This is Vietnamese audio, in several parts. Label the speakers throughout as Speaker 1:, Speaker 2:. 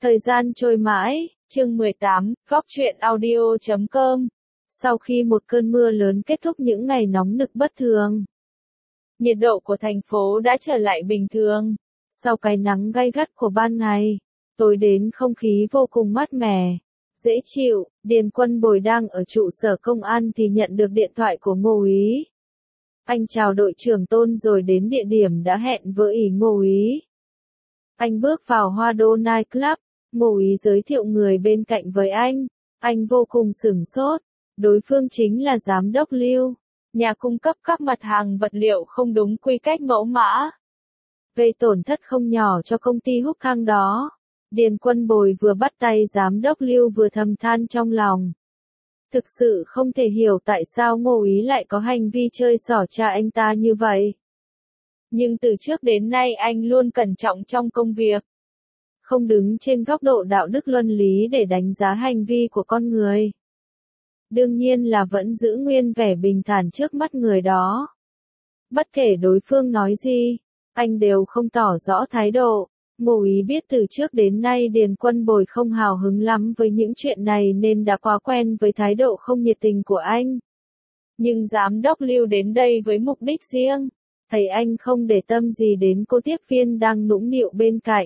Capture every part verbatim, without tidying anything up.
Speaker 1: Thời gian trôi mãi, chương mười tám, góc truyện audio chấm com. Sau khi một cơn mưa lớn kết thúc những ngày nóng nực bất thường, nhiệt độ của thành phố đã trở lại bình thường. Sau cái nắng gay gắt của ban ngày, tối đến không khí vô cùng mát mẻ, dễ chịu. Điền Quân Bồi đang ở trụ sở công an thì nhận được điện thoại của Ngô úy. Anh chào đội trưởng Tôn rồi đến địa điểm đã hẹn với ỷ Ngô úy. Anh bước vào Hoa Đô Night Club, Ngô úy giới thiệu người bên cạnh với anh. Anh vô cùng sửng sốt, đối phương chính là giám đốc Lưu, nhà cung cấp các mặt hàng vật liệu không đúng quy cách mẫu mã, gây tổn thất không nhỏ cho công ty húc thăng đó. Điền Quân Bồi vừa bắt tay giám đốc Lưu vừa thầm than trong lòng. Thực sự không thể hiểu tại sao Ngô úy lại có hành vi chơi xỏ cha anh ta như vậy. Nhưng từ trước đến nay anh luôn cẩn trọng trong công việc, không đứng trên góc độ đạo đức luân lý để đánh giá hành vi của con người. Đương nhiên là vẫn giữ nguyên vẻ bình thản trước mắt người đó. Bất kể đối phương nói gì, anh đều không tỏ rõ thái độ. Ngô úy biết từ trước đến nay Điền Quân Bồi không hào hứng lắm với những chuyện này nên đã quá quen với thái độ không nhiệt tình của anh. Nhưng giám đốc Lưu đến đây với mục đích riêng, thấy anh không để tâm gì đến cô tiếp viên đang nũng nịu bên cạnh.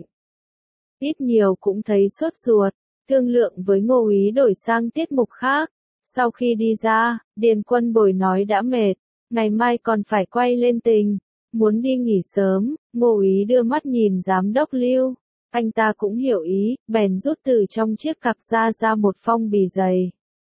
Speaker 1: Ít nhiều cũng thấy sốt ruột, thương lượng với Ngô úy đổi sang tiết mục khác. Sau khi đi ra, Điền Quân Bồi nói đã mệt, ngày mai còn phải quay lên tình, muốn đi nghỉ sớm. Ngô úy đưa mắt nhìn giám đốc Lưu, anh ta cũng hiểu ý, bèn rút từ trong chiếc cặp ra ra một phong bì dày.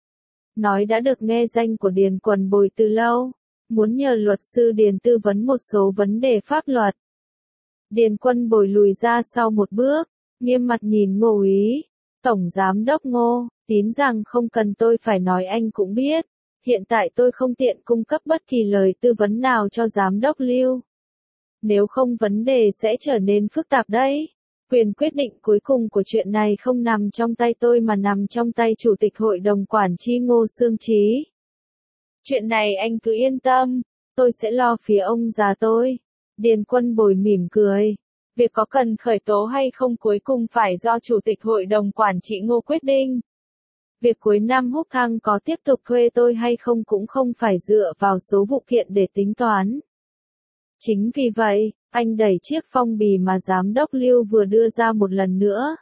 Speaker 1: Nói đã được nghe danh của Điền Quân Bồi từ lâu, muốn nhờ luật sư Điền tư vấn một số vấn đề pháp luật. Điền Quân Bồi lùi ra sau một bước, nghiêm mặt nhìn Ngô úy. Tổng giám đốc Ngô, tín rằng không cần tôi phải nói anh cũng biết, hiện tại tôi không tiện cung cấp bất kỳ lời tư vấn nào cho giám đốc Lưu. Nếu không vấn đề sẽ trở nên phức tạp đấy. Quyền quyết định cuối cùng của chuyện này không nằm trong tay tôi mà nằm trong tay Chủ tịch Hội đồng Quản trị Ngô Xương Trí. Chuyện này anh cứ yên tâm, tôi sẽ lo phía ông già tôi. Điền Quân Bồi mỉm cười. Việc có cần khởi tố hay không cuối cùng phải do Chủ tịch Hội đồng Quản trị Ngô quyết định. Việc cuối năm húc thăng có tiếp tục thuê tôi hay không cũng không phải dựa vào số vụ kiện để tính toán. Chính vì vậy, anh đẩy chiếc phong bì mà giám đốc Lưu vừa đưa ra một lần nữa.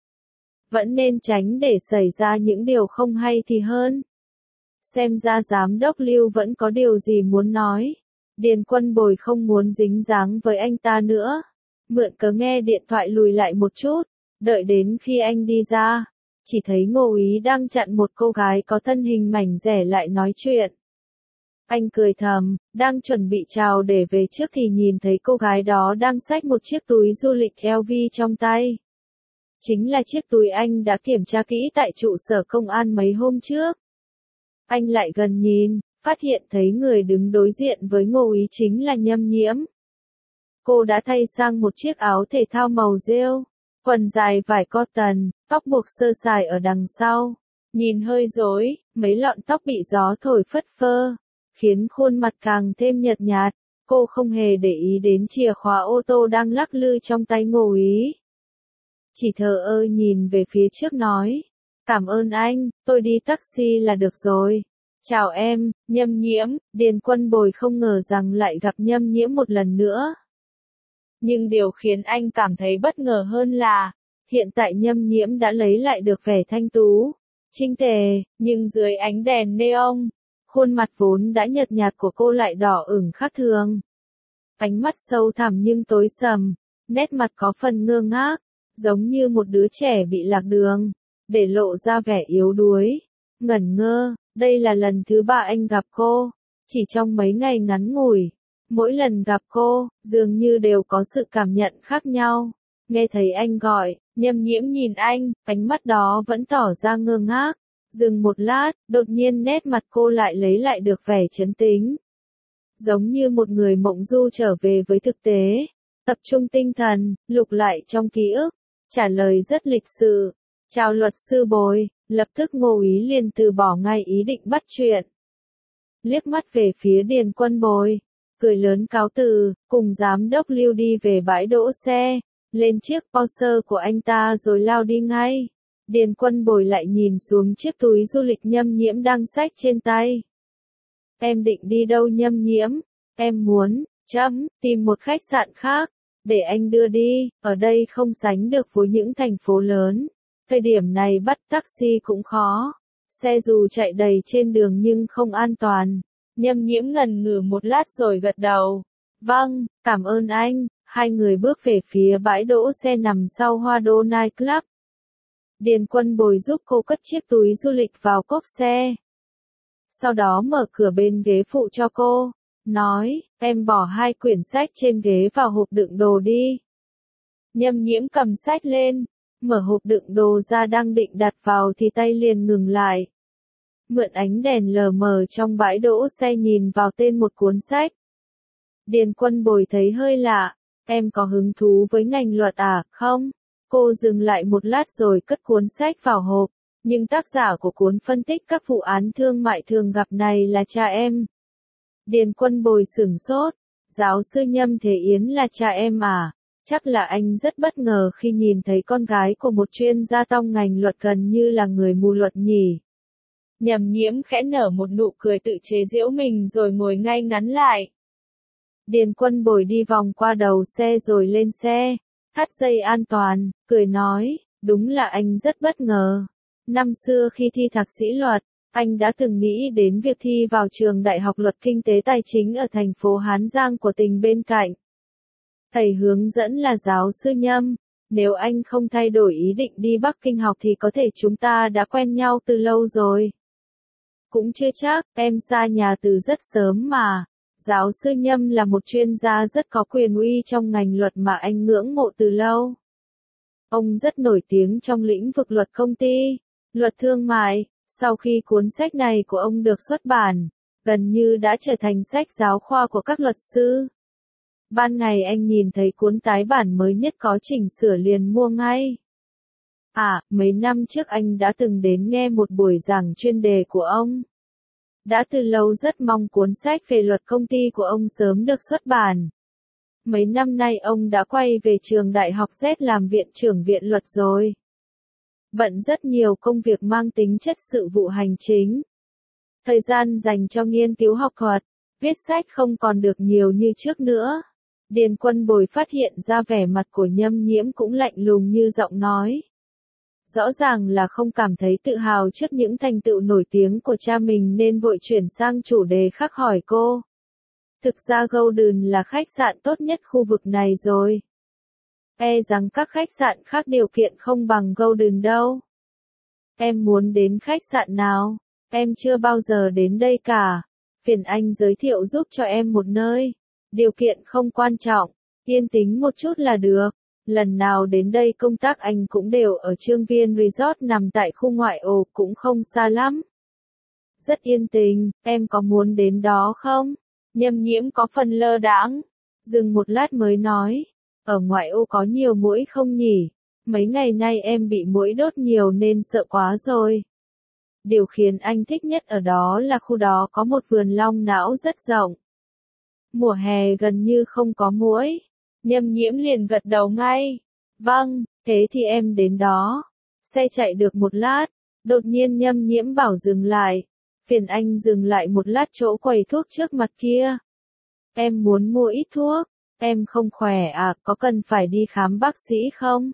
Speaker 1: Vẫn nên tránh để xảy ra những điều không hay thì hơn. Xem ra giám đốc Lưu vẫn có điều gì muốn nói. Điền Quân Bồi không muốn dính dáng với anh ta nữa. Mượn cớ nghe điện thoại lùi lại một chút, đợi đến khi anh đi ra, chỉ thấy Ngô úy đang chặn một cô gái có thân hình mảnh dẻ lại nói chuyện. Anh cười thầm, đang chuẩn bị chào để về trước thì nhìn thấy cô gái đó đang xách một chiếc túi du lịch L V trong tay. Chính là chiếc túi anh đã kiểm tra kỹ tại trụ sở công an mấy hôm trước. Anh lại gần nhìn, phát hiện thấy người đứng đối diện với Ngô úy chính là Nhâm Nhiễm. Cô đã thay sang một chiếc áo thể thao màu rêu, quần dài vải cotton, tóc buộc sơ sài ở đằng sau. Nhìn hơi rối, mấy lọn tóc bị gió thổi phất phơ, khiến khuôn mặt càng thêm nhợt nhạt. Cô không hề để ý đến chìa khóa ô tô đang lắc lư trong tay Ngô úy. Chỉ thờ ơ nhìn về phía trước nói, cảm ơn anh, tôi đi taxi là được rồi. Chào em, Nhâm Nhiễm. Điền Quân Bồi không ngờ rằng lại gặp Nhâm Nhiễm một lần nữa. Nhưng điều khiến anh cảm thấy bất ngờ hơn là, hiện tại Nhâm Nhiễm đã lấy lại được vẻ thanh tú, trinh tề, nhưng dưới ánh đèn neon, khuôn mặt vốn đã nhợt nhạt của cô lại đỏ ửng khác thường. Ánh mắt sâu thẳm nhưng tối sầm, nét mặt có phần ngơ ngác, giống như một đứa trẻ bị lạc đường, để lộ ra vẻ yếu đuối, ngẩn ngơ. Đây là lần thứ ba anh gặp cô, chỉ trong mấy ngày ngắn ngủi. Mỗi lần gặp cô, dường như đều có sự cảm nhận khác nhau. Nghe thấy anh gọi, Nhâm Nhiễm nhìn anh, ánh mắt đó vẫn tỏ ra ngơ ngác. Dừng một lát, đột nhiên nét mặt cô lại lấy lại được vẻ trấn tĩnh. Giống như một người mộng du trở về với thực tế. Tập trung tinh thần, lục lại trong ký ức, trả lời rất lịch sự. Chào luật sư Bồi. Lập tức Ngô úy liền từ bỏ ngay ý định bắt chuyện. Liếc mắt về phía Điền Quân Bồi, cười lớn cáo từ, cùng giám đốc Lưu đi về bãi đỗ xe. lên chiếc Porsche của anh ta rồi lao đi ngay. Điền Quân Bồi lại nhìn xuống chiếc túi du lịch Nhâm Nhiễm đang xách trên tay. Em định đi đâu Nhâm Nhiễm? Em muốn, chấm, tìm một khách sạn khác, để anh đưa đi, ở đây không sánh được với những thành phố lớn. Thời điểm này bắt taxi cũng khó, xe dù chạy đầy trên đường nhưng không an toàn. Nhâm Nhiễm ngần ngừ một lát rồi gật đầu. Vâng, cảm ơn anh. Hai người bước về phía bãi đỗ xe nằm sau Hoa Đô Night Club. Điền Quân Bồi giúp cô cất chiếc túi du lịch vào cốp xe. Sau đó mở cửa bên ghế phụ cho cô, nói, em bỏ hai quyển sách trên ghế vào hộp đựng đồ đi. Nhâm Nhiễm cầm sách lên, mở hộp đựng đồ ra đang định đặt vào thì tay liền ngừng lại. Mượn ánh đèn lờ mờ trong bãi đỗ xe nhìn vào tên một cuốn sách. Điền Quân Bồi thấy hơi lạ, em có hứng thú với ngành luật à, không? Cô dừng lại một lát rồi cất cuốn sách vào hộp, nhưng tác giả của cuốn phân tích các vụ án thương mại thường gặp này là cha em. Điền Quân Bồi sửng sốt, giáo sư Nhâm Thế Yến là cha em à? Chắc là anh rất bất ngờ khi nhìn thấy con gái của một chuyên gia trong ngành luật gần như là người mù luật nhỉ. Nhâm Nhiễm khẽ nở một nụ cười tự chế giễu mình rồi ngồi ngay ngắn lại. Điền Quân Bồi đi vòng qua đầu xe rồi lên xe, thắt dây an toàn, cười nói, đúng là anh rất bất ngờ. Năm xưa khi thi thạc sĩ luật, anh đã từng nghĩ đến việc thi vào trường Đại học Luật Kinh tế Tài chính ở thành phố Hán Giang của tỉnh bên cạnh. Thầy hướng dẫn là giáo sư Nhâm, nếu anh không thay đổi ý định đi Bắc Kinh học thì có thể chúng ta đã quen nhau từ lâu rồi. Cũng chưa chắc, em xa nhà từ rất sớm mà. Giáo sư Nhâm là một chuyên gia rất có quyền uy trong ngành luật mà anh ngưỡng mộ từ lâu. Ông rất nổi tiếng trong lĩnh vực luật công ty, luật thương mại. Sau khi cuốn sách này của ông được xuất bản, gần như đã trở thành sách giáo khoa của các luật sư. Ban ngày anh nhìn thấy cuốn tái bản mới nhất có chỉnh sửa liền mua ngay. À, mấy năm trước anh đã từng đến nghe một buổi giảng chuyên đề của ông. Đã từ lâu rất mong cuốn sách về luật công ty của ông sớm được xuất bản. Mấy năm nay ông đã quay về trường Đại học Z làm viện trưởng viện luật rồi. Bận rất nhiều công việc mang tính chất sự vụ hành chính. Thời gian dành cho nghiên cứu học thuật, viết sách không còn được nhiều như trước nữa. Điền Quân Bồi phát hiện ra vẻ mặt của Nhâm Nhiễm cũng lạnh lùng như giọng nói. Rõ ràng là không cảm thấy tự hào trước những thành tựu nổi tiếng của cha mình nên vội chuyển sang chủ đề khác hỏi cô. Thực ra Golden là khách sạn tốt nhất khu vực này rồi. E rằng các khách sạn khác điều kiện không bằng Golden đâu. Em muốn đến khách sạn nào? Em chưa bao giờ đến đây cả. Phiền anh giới thiệu giúp cho em một nơi. Điều kiện không quan trọng, yên tĩnh một chút là được. Lần nào đến đây công tác anh cũng đều ở Trương Viên Resort nằm tại khu ngoại ô cũng không xa lắm. Rất yên tĩnh, em có muốn đến đó không? Nhâm Nhiễm có phần lơ đãng, dừng một lát mới nói, ở ngoại ô có nhiều muỗi không nhỉ? Mấy ngày nay em bị muỗi đốt nhiều nên sợ quá rồi. Điều khiến anh thích nhất ở đó là khu đó có một vườn long não rất rộng. Mùa hè gần như không có muỗi. Nhâm Nhiễm liền gật đầu ngay. Vâng, thế thì em đến đó. Xe chạy được một lát, đột nhiên Nhâm Nhiễm bảo dừng lại. Phiền anh dừng lại một lát chỗ quầy thuốc trước mặt kia. Em muốn mua ít thuốc. Em không khỏe à, có cần phải đi khám bác sĩ không?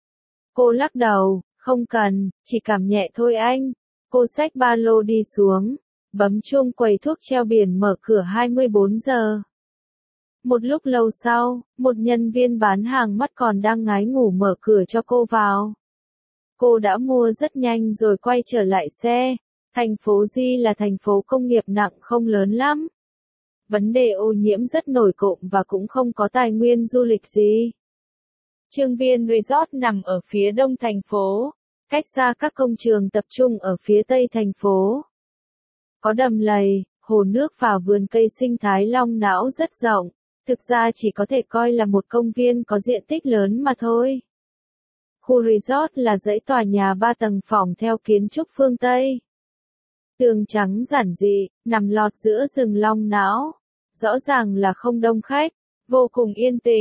Speaker 1: Cô lắc đầu, không cần, chỉ cảm nhẹ thôi anh. Cô xách ba lô đi xuống, bấm chuông quầy thuốc treo biển mở cửa hai mươi bốn giờ. Một lúc lâu sau, một nhân viên bán hàng mắt còn đang ngái ngủ mở cửa cho cô vào. Cô đã mua rất nhanh rồi quay trở lại xe. Thành phố Di là thành phố công nghiệp nặng không lớn lắm. Vấn đề ô nhiễm rất nổi cộm và cũng không có tài nguyên du lịch gì. Trương Viên Resort nằm ở phía đông thành phố, cách xa các công trường tập trung ở phía tây thành phố. Có đầm lầy, hồ nước và vườn cây sinh thái long não rất rộng, thực ra chỉ có thể coi là một công viên có diện tích lớn mà thôi. Khu resort là dãy tòa nhà ba tầng phỏng theo kiến trúc phương Tây. Tường trắng giản dị, nằm lọt giữa rừng long não. Rõ ràng là không đông khách, vô cùng yên tĩnh,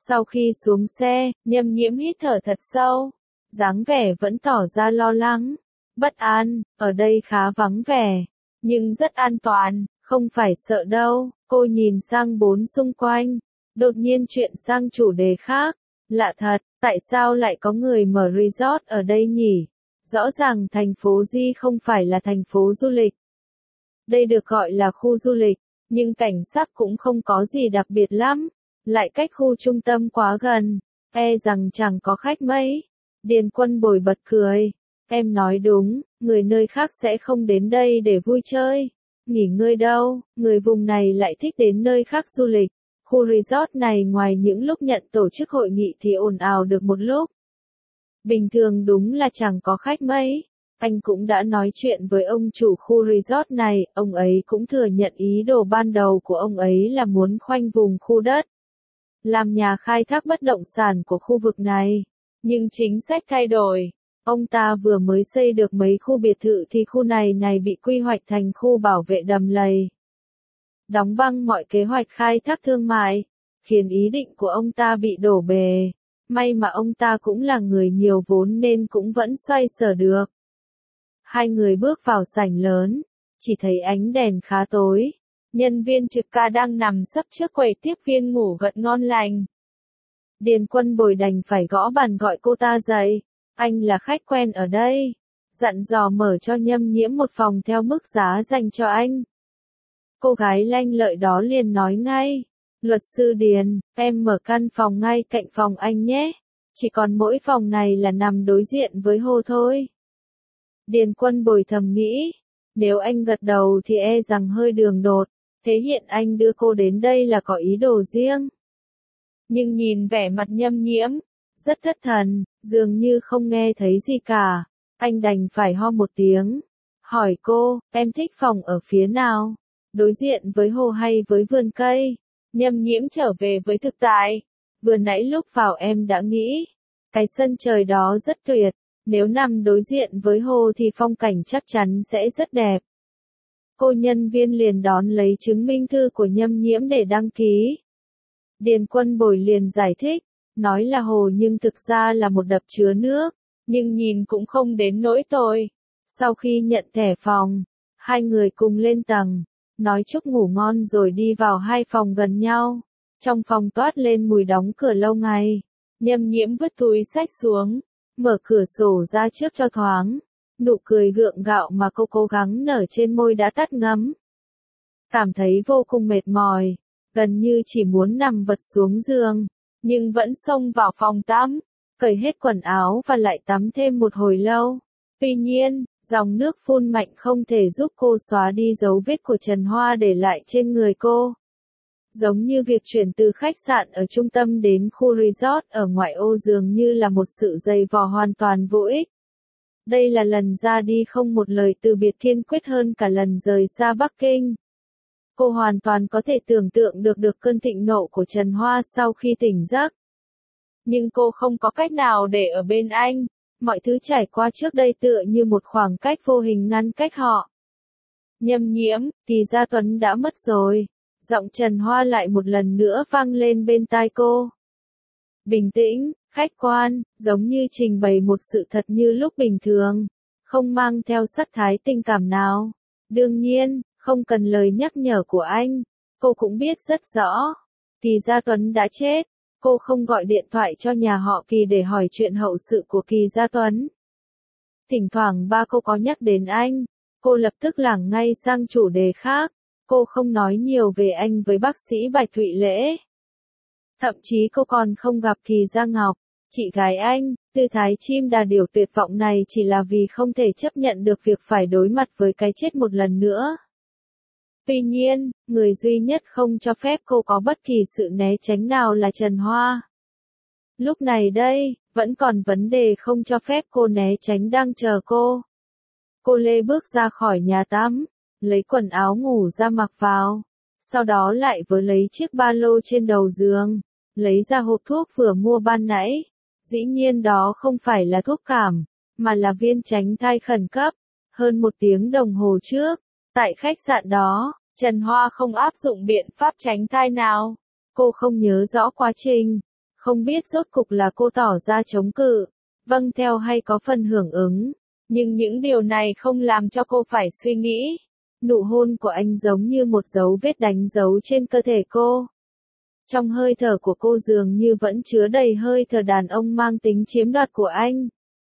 Speaker 1: Sau khi xuống xe, Nhâm Nhiễm hít thở thật sâu, dáng vẻ vẫn tỏ ra lo lắng, bất an, ở đây khá vắng vẻ, nhưng rất an toàn, không phải sợ đâu. Cô nhìn sang bốn xung quanh, đột nhiên chuyển sang chủ đề khác. Lạ thật, tại sao lại có người mở resort ở đây nhỉ? Rõ ràng thành phố Di không phải là thành phố du lịch. Đây được gọi là khu du lịch, nhưng cảnh sắc cũng không có gì đặc biệt lắm, lại cách khu trung tâm quá gần, e rằng chẳng có khách mấy. Điền Quân Bồi bật cười, em nói đúng, người nơi khác sẽ không đến đây để vui chơi, nghỉ ngơi đâu, người vùng này lại thích đến nơi khác du lịch. Khu resort này ngoài những lúc nhận tổ chức hội nghị thì ồn ào được một lúc. Bình thường đúng là chẳng có khách mấy. Anh cũng đã nói chuyện với ông chủ khu resort này, ông ấy cũng thừa nhận ý đồ ban đầu của ông ấy là muốn khoanh vùng khu đất, làm nhà khai thác bất động sản của khu vực này. Nhưng chính sách thay đổi. Ông ta vừa mới xây được mấy khu biệt thự thì khu này này bị quy hoạch thành khu bảo vệ đầm lầy. Đóng băng mọi kế hoạch khai thác thương mại, khiến ý định của ông ta bị đổ bể. May mà ông ta cũng là người nhiều vốn nên cũng vẫn xoay sở được. Hai người bước vào sảnh lớn, chỉ thấy ánh đèn khá tối. Nhân viên trực ca đang nằm sấp trước quầy tiếp viên ngủ gật ngon lành. Điền Quân Bồi đành phải gõ bàn gọi cô ta dậy. Anh là khách quen ở đây, dặn dò mở cho Nhâm Nhiễm một phòng theo mức giá dành cho anh. Cô gái lanh lợi đó liền nói ngay, luật sư Điền, em mở căn phòng ngay cạnh phòng anh nhé, chỉ còn mỗi phòng này là nằm đối diện với hồ thôi. Điền Quân Bồi thầm nghĩ, nếu anh gật đầu thì e rằng hơi đường đột, thể hiện anh đưa cô đến đây là có ý đồ riêng. Nhưng nhìn vẻ mặt Nhâm Nhiễm, rất thất thần, dường như không nghe thấy gì cả, anh đành phải ho một tiếng, hỏi cô, em thích phòng ở phía nào? Đối diện với hồ hay với vườn cây? Nhâm Nhiễm trở về với thực tại. Vừa nãy lúc vào em đã nghĩ, cái sân trời đó rất tuyệt, nếu nằm đối diện với hồ thì phong cảnh chắc chắn sẽ rất đẹp. Cô nhân viên liền đón lấy chứng minh thư của Nhâm Nhiễm để đăng ký. Điền Quân Bồi liền giải thích, nói là hồ nhưng thực ra là một đập chứa nước, nhưng nhìn cũng không đến nỗi tồi. Sau khi nhận thẻ phòng, hai người cùng lên tầng, nói chúc ngủ ngon rồi đi vào hai phòng gần nhau. Trong phòng toát lên mùi đóng cửa lâu ngày. Nhâm Nhiễm vứt túi xách xuống, mở cửa sổ ra trước cho thoáng. Nụ cười gượng gạo mà cô cố gắng nở trên môi đã tắt ngấm. Cảm thấy vô cùng mệt mỏi, gần như chỉ muốn nằm vật xuống giường, nhưng vẫn xông vào phòng tắm, cởi hết quần áo và lại tắm thêm một hồi lâu. Tuy nhiên, dòng nước phun mạnh không thể giúp cô xóa đi dấu vết của Trần Hoa để lại trên người cô. Giống như việc chuyển từ khách sạn ở trung tâm đến khu resort ở ngoại ô dường như là một sự dày vò hoàn toàn vô ích. Đây là lần ra đi không một lời từ biệt kiên quyết hơn cả lần rời xa Bắc Kinh. Cô hoàn toàn có thể tưởng tượng được được cơn thịnh nộ của Trần Hoa sau khi tỉnh giấc. Nhưng cô không có cách nào để ở bên anh, mọi thứ trải qua trước đây tựa như một khoảng cách vô hình ngăn cách họ. Nhâm Nhiễm, thì ra Tuấn đã mất rồi. Giọng Trần Hoa lại một lần nữa vang lên bên tai cô. Bình tĩnh, khách quan, giống như trình bày một sự thật như lúc bình thường, không mang theo sắc thái tình cảm nào. Đương nhiên, không cần lời nhắc nhở của anh, cô cũng biết rất rõ. Thì ra Tuấn đã chết, cô không gọi điện thoại cho nhà họ Kỳ để hỏi chuyện hậu sự của Kỳ Gia Tuấn. Thỉnh thoảng ba cô có nhắc đến anh, cô lập tức lảng ngay sang chủ đề khác. Cô không nói nhiều về anh với bác sĩ Bạch Thụy Lễ. Thậm chí cô còn không gặp Kỳ Gia Ngọc, chị gái anh. Tư thái chim đà điểu tuyệt vọng này chỉ là vì không thể chấp nhận được việc phải đối mặt với cái chết một lần nữa. Tuy nhiên, người duy nhất không cho phép cô có bất kỳ sự né tránh nào là Trần Hoa. Lúc này đây, vẫn còn vấn đề không cho phép cô né tránh đang chờ cô. Cô lê bước ra khỏi nhà tắm, lấy quần áo ngủ ra mặc vào, sau đó lại vớ lấy chiếc ba lô trên đầu giường, lấy ra hộp thuốc vừa mua ban nãy. Dĩ nhiên đó không phải là thuốc cảm, mà là viên tránh thai khẩn cấp. Hơn một tiếng đồng hồ trước, tại khách sạn đó, Trần Hoa không áp dụng biện pháp tránh thai nào. Cô không nhớ rõ quá trình, Không biết rốt cục là cô tỏ ra chống cự, vâng theo hay có phần hưởng ứng, nhưng những điều này không làm cho cô phải suy nghĩ. Nụ hôn của anh giống như một dấu vết đánh dấu trên cơ thể cô. Trong hơi thở của cô dường như vẫn chứa đầy hơi thở đàn ông mang tính chiếm đoạt của anh.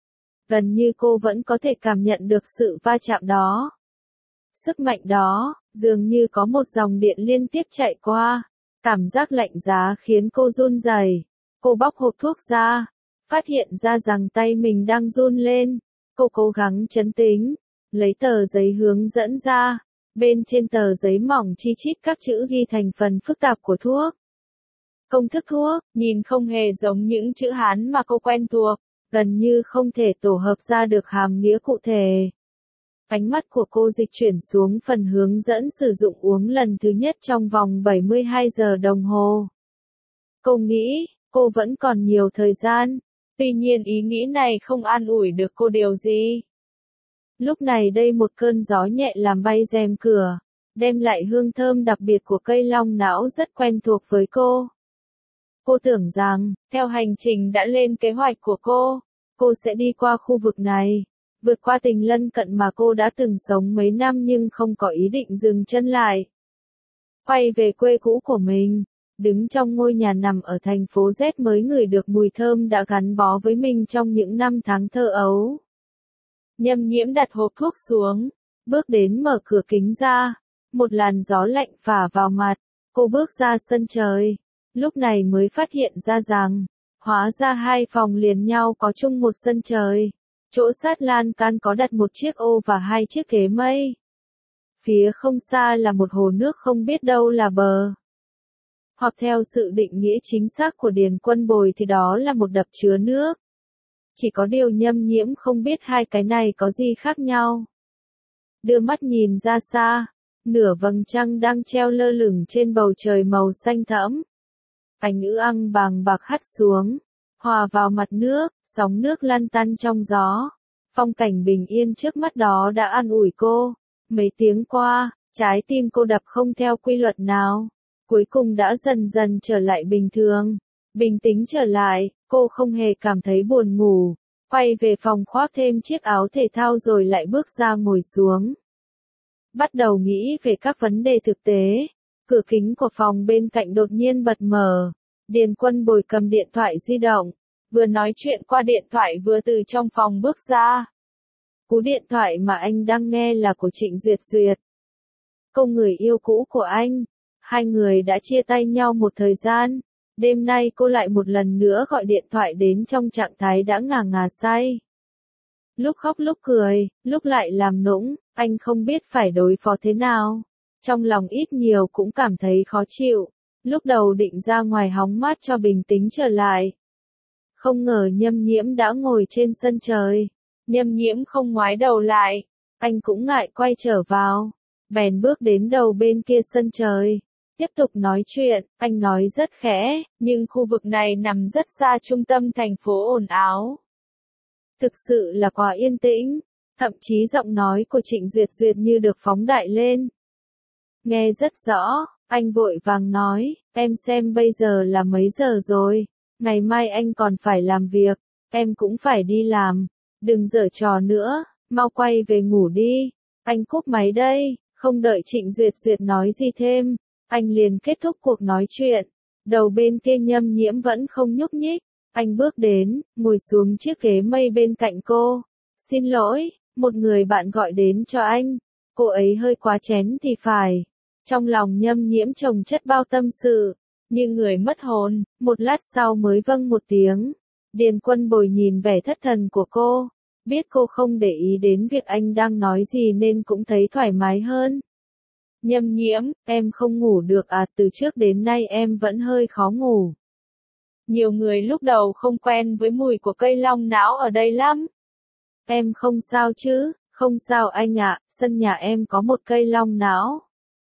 Speaker 1: Gần như cô vẫn có thể cảm nhận được sự va chạm đó. Sức mạnh đó, dường như có một dòng điện liên tiếp chạy qua. Cảm giác lạnh giá khiến cô run rẩy. Cô bóc hộp thuốc ra, phát hiện ra rằng tay mình đang run lên. Cô cố gắng trấn tĩnh, lấy tờ giấy hướng dẫn ra. Bên trên tờ giấy mỏng chi chít các chữ ghi thành phần phức tạp của thuốc. Công thức thuốc, nhìn không hề giống những chữ Hán mà cô quen thuộc, gần như không thể tổ hợp ra được hàm nghĩa cụ thể. Ánh mắt của cô dịch chuyển xuống phần hướng dẫn sử dụng uống lần thứ nhất trong vòng bảy mươi hai giờ đồng hồ. Cô nghĩ, cô vẫn còn nhiều thời gian, tuy nhiên ý nghĩ này không an ủi được cô điều gì. Lúc này đây một cơn gió nhẹ làm bay rèm cửa, đem lại hương thơm đặc biệt của cây long não rất quen thuộc với cô. Cô tưởng rằng, theo hành trình đã lên kế hoạch của cô, cô sẽ đi qua khu vực này, vượt qua tỉnh lân cận mà cô đã từng sống mấy năm nhưng không có ý định dừng chân lại. Quay về quê cũ của mình, đứng trong ngôi nhà nằm ở thành phố Z mới ngửi được mùi thơm đã gắn bó với mình trong những năm tháng thơ ấu. Nhâm Nhiễm đặt hộp thuốc xuống, bước đến mở cửa kính ra, một làn gió lạnh phả vào mặt, cô bước ra sân trời, lúc này mới phát hiện ra rằng, hóa ra hai phòng liền nhau có chung một sân trời, chỗ sát lan can có đặt một chiếc ô và hai chiếc ghế mây. Phía không xa là một hồ nước không biết đâu là bờ. Hoặc theo sự định nghĩa chính xác của Điền Quân Bồi thì đó là một đập chứa nước. Chỉ có điều Nhâm Nhiễm không biết hai cái này có gì khác nhau. Đưa mắt nhìn ra xa, nửa vầng trăng đang treo lơ lửng trên bầu trời màu xanh thẫm. Ánh ư ăng bàng bạc hắt xuống, hòa vào mặt nước, sóng nước lăn tăn trong gió. Phong cảnh bình yên trước mắt đó đã an ủi cô. Mấy tiếng qua, trái tim cô đập không theo quy luật nào. Cuối cùng đã dần dần trở lại bình thường. Bình tĩnh trở lại, cô không hề cảm thấy buồn ngủ. Quay về phòng khoác thêm chiếc áo thể thao rồi lại bước ra ngồi xuống. Bắt đầu nghĩ về các vấn đề thực tế. Cửa kính của phòng bên cạnh đột nhiên bật mở. Điền Quân Bồi cầm điện thoại di động. Vừa nói chuyện qua điện thoại vừa từ trong phòng bước ra. Cú điện thoại mà anh đang nghe là của Trịnh Duyệt Duyệt. Cô người yêu cũ của anh. Hai người đã chia tay nhau một thời gian. Đêm nay cô lại một lần nữa gọi điện thoại đến trong trạng thái đã ngà ngà say. Lúc khóc lúc cười, lúc lại làm nũng, anh không biết phải đối phó thế nào. Trong lòng ít nhiều cũng cảm thấy khó chịu. Lúc đầu định ra ngoài hóng mát cho bình tĩnh trở lại. Không ngờ Nhâm Nhiễm đã ngồi trên sân trời. Nhâm Nhiễm không ngoái đầu lại. Anh cũng ngại quay trở vào. Bèn bước đến đầu bên kia sân trời. Tiếp tục nói chuyện, anh nói rất khẽ, nhưng khu vực này nằm rất xa trung tâm thành phố ồn ào. Thực sự là quá yên tĩnh, thậm chí giọng nói của Trịnh Duyệt Duyệt như được phóng đại lên. Nghe rất rõ, anh vội vàng nói, em xem bây giờ là mấy giờ rồi, ngày mai anh còn phải làm việc, em cũng phải đi làm, đừng giở trò nữa, mau quay về ngủ đi. Anh cúp máy đây, không đợi Trịnh Duyệt Duyệt nói gì thêm. Anh liền kết thúc cuộc nói chuyện. Đầu bên kia Nhâm Nhiễm vẫn không nhúc nhích. Anh bước đến, ngồi xuống chiếc ghế mây bên cạnh cô. Xin lỗi, một người bạn gọi đến cho anh. Cô ấy hơi quá chén thì phải. Trong lòng Nhâm Nhiễm chồng chất bao tâm sự. Như người mất hồn, một lát sau mới vâng một tiếng. Điền Quân Bồi nhìn vẻ thất thần của cô. Biết cô không để ý đến việc anh đang nói gì nên cũng thấy thoải mái hơn. Nhâm Nhiễm, em không ngủ được à, từ trước đến nay em vẫn hơi khó ngủ. Nhiều người lúc đầu không quen với mùi của cây long não ở đây lắm. Em không sao chứ, không sao anh ạ, sân nhà em có một cây long não.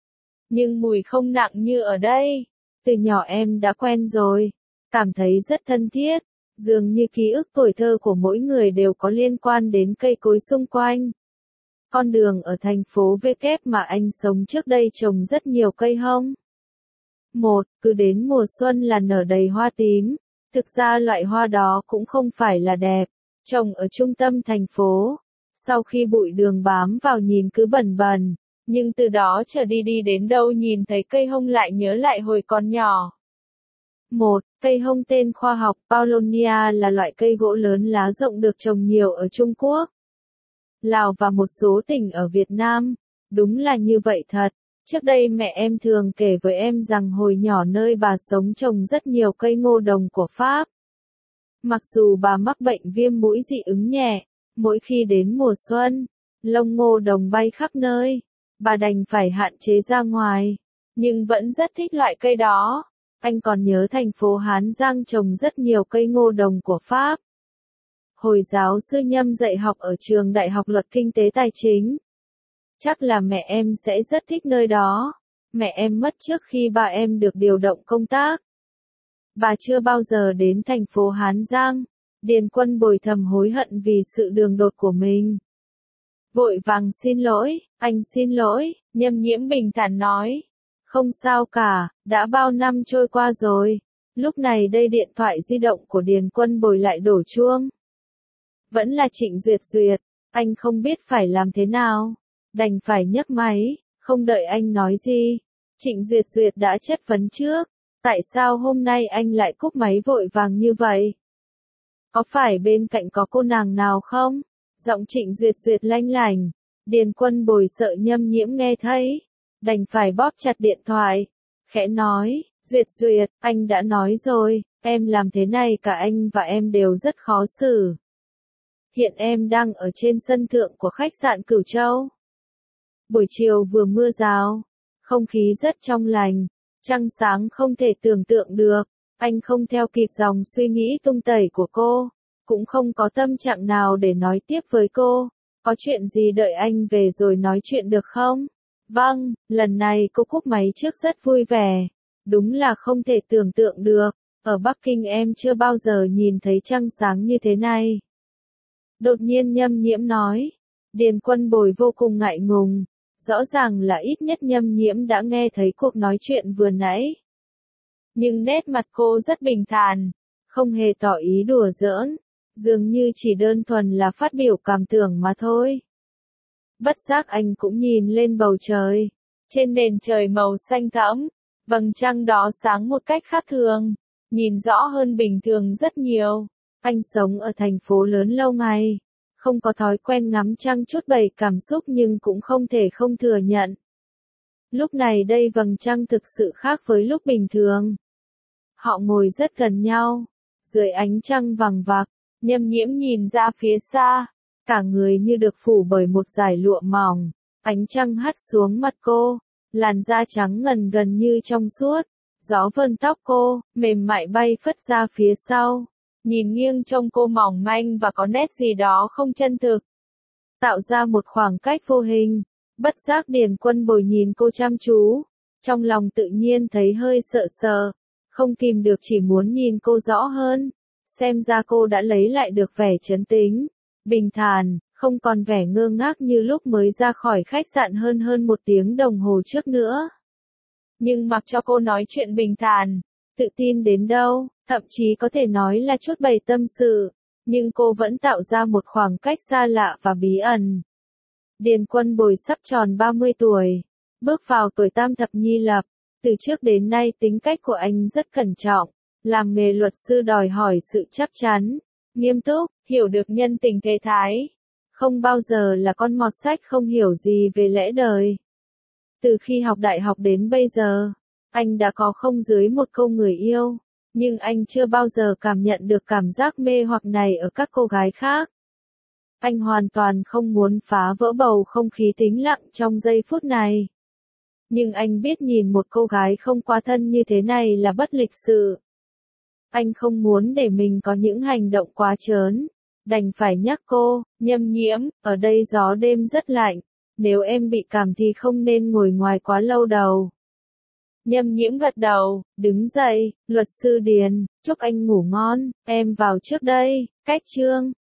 Speaker 1: Nhưng mùi không nặng như ở đây. Từ nhỏ em đã quen rồi, cảm thấy rất thân thiết, dường như ký ức tuổi thơ của mỗi người đều có liên quan đến cây cối xung quanh. Con đường ở thành phố V kép mà anh sống trước đây trồng rất nhiều cây hông. Một, cứ đến mùa xuân là nở đầy hoa tím, Thực ra loại hoa đó cũng không phải là đẹp, trồng ở trung tâm thành phố. Sau khi bụi đường bám vào nhìn cứ bẩn bẩn, nhưng từ đó trở đi đi đến đâu nhìn thấy cây hông lại nhớ lại hồi còn nhỏ. một. Cây hông tên khoa học Paulownia là loại cây gỗ lớn lá rộng được trồng nhiều ở Trung Quốc, Lào và một số tỉnh ở Việt Nam. Đúng là như vậy thật. Trước đây mẹ em thường kể với em rằng hồi nhỏ nơi bà sống trồng rất nhiều cây ngô đồng của Pháp. Mặc dù bà mắc bệnh viêm mũi dị ứng nhẹ, mỗi khi đến mùa xuân, lông ngô đồng bay khắp nơi, bà đành phải hạn chế ra ngoài, nhưng vẫn rất thích loại cây đó. Anh còn nhớ thành phố Hán Giang trồng rất nhiều cây ngô đồng của Pháp. Hồi giáo sư Nhâm dạy học ở trường Đại học Luật Kinh tế Tài chính. Chắc là mẹ em sẽ rất thích nơi đó. Mẹ em mất trước khi ba em được điều động công tác. Bà chưa bao giờ đến thành phố Hán Giang. Điền Quân Bồi thầm hối hận vì sự đường đột của mình. Vội vàng xin lỗi, anh xin lỗi, Nhâm Nhiễm bình thản nói. Không sao cả, đã bao năm trôi qua rồi. Lúc này đây điện thoại di động của Điền Quân Bồi lại đổ chuông. Vẫn là Trịnh Duyệt Duyệt, anh không biết phải làm thế nào. Đành phải nhấc máy, không đợi anh nói gì. Trịnh Duyệt Duyệt đã chất vấn trước. Tại sao hôm nay anh lại cúp máy vội vàng như vậy? Có phải bên cạnh có cô nàng nào không? Giọng Trịnh Duyệt Duyệt lanh lảnh. Điền Quân Bồi sợ Nhâm Nhiễm nghe thấy. Đành phải bóp chặt điện thoại. Khẽ nói, Duyệt Duyệt, anh đã nói rồi, em làm thế này cả anh và em đều rất khó xử. Hiện em đang ở trên sân thượng của khách sạn Cửu Châu. Buổi chiều vừa mưa rào, không khí rất trong lành, trăng sáng không thể tưởng tượng được. Anh không theo kịp dòng suy nghĩ tung tẩy của cô, cũng không có tâm trạng nào để nói tiếp với cô. Có chuyện gì đợi anh về rồi nói chuyện được không? Vâng, lần này cô cúp máy trước rất vui vẻ. Đúng là không thể tưởng tượng được, ở Bắc Kinh em chưa bao giờ nhìn thấy trăng sáng như thế này. Đột nhiên Nhâm Nhiễm nói. Điền Quân Bồi vô cùng ngại ngùng. Rõ ràng là ít nhất Nhâm Nhiễm đã nghe thấy cuộc nói chuyện vừa nãy. Nhưng nét mặt cô rất bình thản, không hề tỏ ý đùa giỡn, dường như chỉ đơn thuần là phát biểu cảm tưởng mà thôi. Bất giác anh cũng nhìn lên bầu trời. Trên nền trời màu xanh thẫm, vầng trăng đó sáng một cách khác thường, nhìn rõ hơn bình thường rất nhiều. Anh sống ở thành phố lớn lâu ngày, không có thói quen ngắm trăng chút bày cảm xúc nhưng cũng không thể không thừa nhận. Lúc này đây vầng trăng thực sự khác với lúc bình thường. Họ ngồi rất gần nhau, dưới ánh trăng vàng vặc, Nhâm Nhiễm nhìn ra phía xa, cả người như được phủ bởi một dải lụa mỏng, ánh trăng hắt xuống mặt cô, làn da trắng ngần gần như trong suốt, gió vươn tóc cô, mềm mại bay phất ra phía sau, nhìn nghiêng trông cô mỏng manh và có nét gì đó không chân thực, tạo ra một khoảng cách vô hình. Bất giác Điền Quân Bồi nhìn cô chăm chú, trong lòng tự nhiên thấy hơi sợ sờ, không kìm được chỉ muốn nhìn cô rõ hơn. Xem ra cô đã lấy lại được vẻ trấn tĩnh, bình thản, không còn vẻ ngơ ngác như lúc mới ra khỏi khách sạn hơn hơn một tiếng đồng hồ trước nữa. Nhưng mặc cho cô nói chuyện bình thản, tự tin đến đâu, thậm chí có thể nói là chút bày tâm sự, nhưng cô vẫn tạo ra một khoảng cách xa lạ và bí ẩn. Điền Quân Bồi sắp tròn ba mươi tuổi, bước vào tuổi tam thập nhi lập, từ trước đến nay tính cách của anh rất cẩn trọng, làm nghề luật sư đòi hỏi sự chắc chắn, nghiêm túc, hiểu được nhân tình thế thái, không bao giờ là con mọt sách không hiểu gì về lẽ đời. Từ khi học đại học đến bây giờ, anh đã có không dưới một câu người yêu, nhưng anh chưa bao giờ cảm nhận được cảm giác mê hoặc này ở các cô gái khác. Anh hoàn toàn không muốn phá vỡ bầu không khí tĩnh lặng trong giây phút này. Nhưng anh biết nhìn một cô gái không quá thân như thế này là bất lịch sự. Anh không muốn để mình có những hành động quá trớn. Đành phải nhắc cô, Nhâm Nhiễm, ở đây gió đêm rất lạnh. Nếu em bị cảm thì không nên ngồi ngoài quá lâu đâu. Nhâm Nhiễm gật đầu, đứng dậy, luật sư Điền, chúc anh ngủ ngon, em vào trước đây, cách chương.